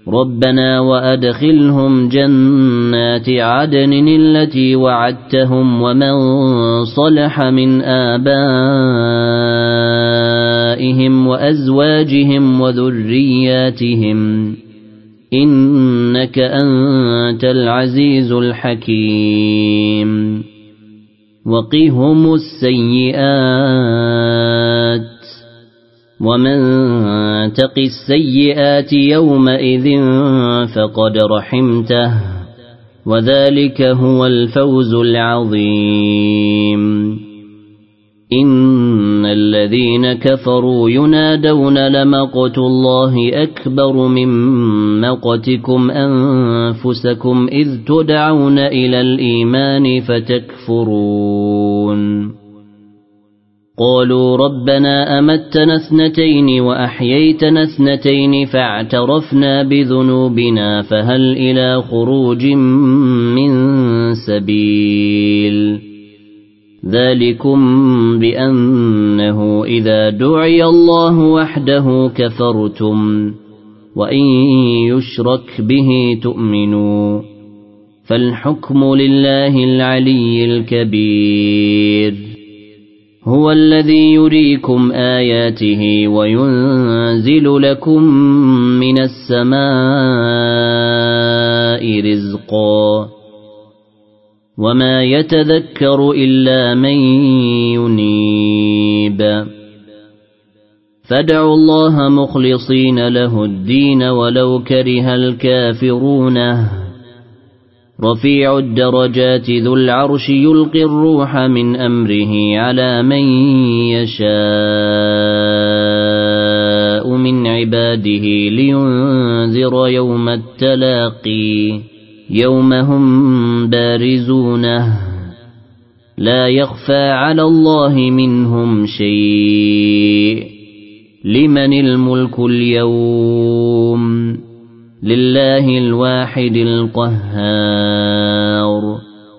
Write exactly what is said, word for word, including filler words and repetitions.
ربنا وأدخلهم جنات عدن التي وعدتهم ومن صلح من آبائهم وأزواجهم وذرياتهم إنك أنت العزيز الحكيم وقهم السيئات ومن تق السيئات يومئذ فقد رحمته وذلك هو الفوز العظيم إن الذين كفروا ينادون لمقت الله أكبر من مقتكم أنفسكم إذ تدعون إلى الإيمان فتكفرون قالوا ربنا أمتنا اثنتين وأحييتنا اثنتين فاعترفنا بذنوبنا فهل إلى خروج من سبيل ذلكم بأنه إذا دعي الله وحده كفرتم وإن يشرك به تؤمنوا فالحكم لله العلي الكبير هو الذي يريكم آياته وينزل لكم من السماء رزقا وما يتذكر إلا من ينيب فادعوا الله مخلصين له الدين ولو كره الكافرون رفيع الدرجات ذو العرش يلقي الروح من أمره على من يشاء من عباده لينذر يوم التلاقي يوم هم بارزونه لا يخفى على الله منهم شيء لمن الملك اليوم لله الواحد القهار